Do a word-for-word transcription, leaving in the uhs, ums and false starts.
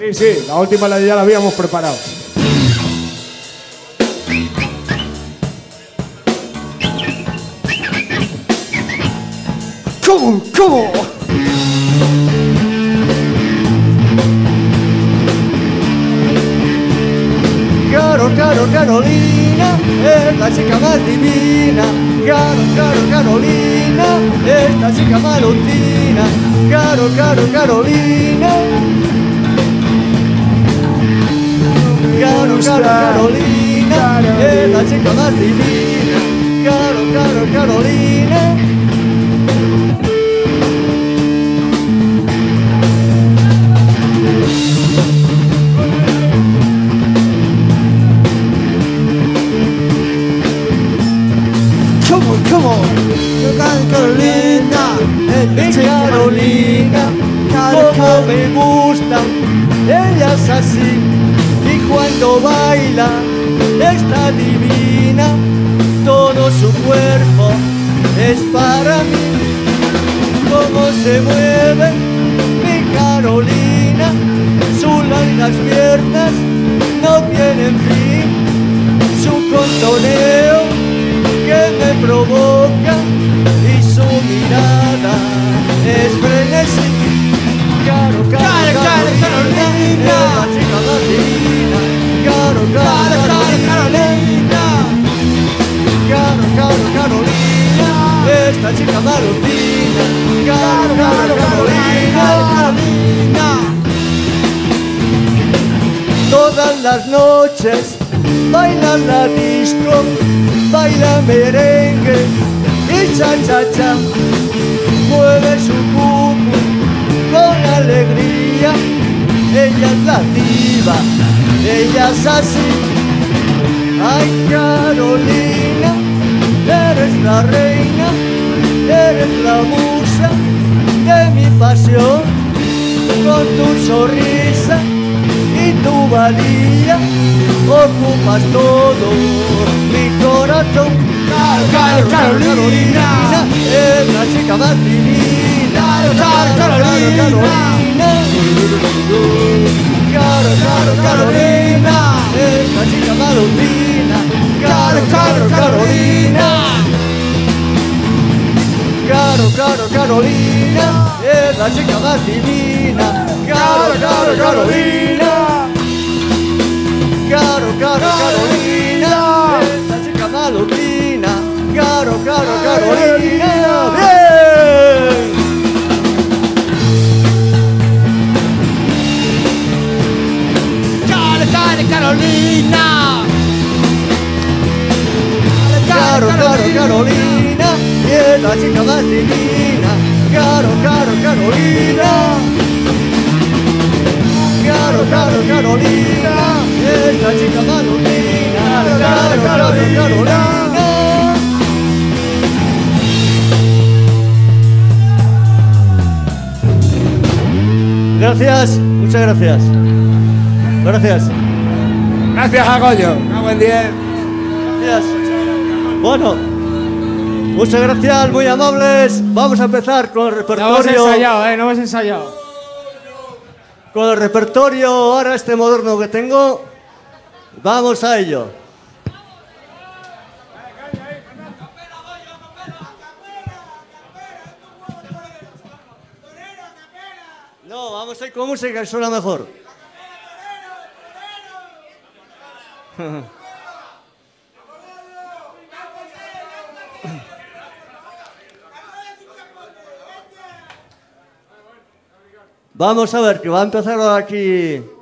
Sí, sí, la última la ya la habíamos preparado. ¿Cómo? ¿Cómo? Caro, caro, Carolina, es la chica más divina. Caro, caro, Carolina, es la chica malotina. Caro, caro, Carolina. Caro, caro, Carolina, es la chica más divina. Caro, caro, Carolina. ¿Cómo, cómo? Carolina, mi Carolina, como me gusta, ella es así, y cuando baila está divina, todo su cuerpo es para mí, como se mueve mi Carolina, sus largas piernas no tienen fin, su contoneo que me provoca y su mirada es frenesí. Caro, caro, Carolina, la chica más divina. Caro, caro, Carolina, caro, caro, Carolina, esta chica malotina. Caro, caro, Carolina. Todas las noches baila la disco, baila merengue y cha-cha-cha, mueve su cucu con alegría, ella es la diva, ella es así. Ay, Carolina, eres la reina, eres la musa de mi pasión, con tu sonrisa y tu valía ocupas todo mi corazón. Caro, caro, Carolina, es la chica más divina. Caro, caro, Carolina, caro, caro, Carolina, es la chica malotina. Caro, caro, Carolina, caro, caro, Carolina, es la chica más divina. Caro, caro, Carolina, caro, caro, Carolina, es la chica malotina. Caro, caro, Carolina, bien. Caro, caro, Carolina, caro, caro, Carolina, es la chica más divina. Caro, caro, Carolina, caro, caro, Carolina, es la chica malotina. Caro, caro, Carolina. Gracias, muchas gracias. Gracias. Gracias, Agollo. A buen día. Gracias. Bueno, muchas gracias, muy amables. Vamos a empezar con el repertorio. No hemos ensayado, eh, no hemos ensayado. Con el repertorio ahora este moderno que tengo. Vamos a ello. No, vamos a ir con música que suena mejor. Vamos a ver, que va a empezar aquí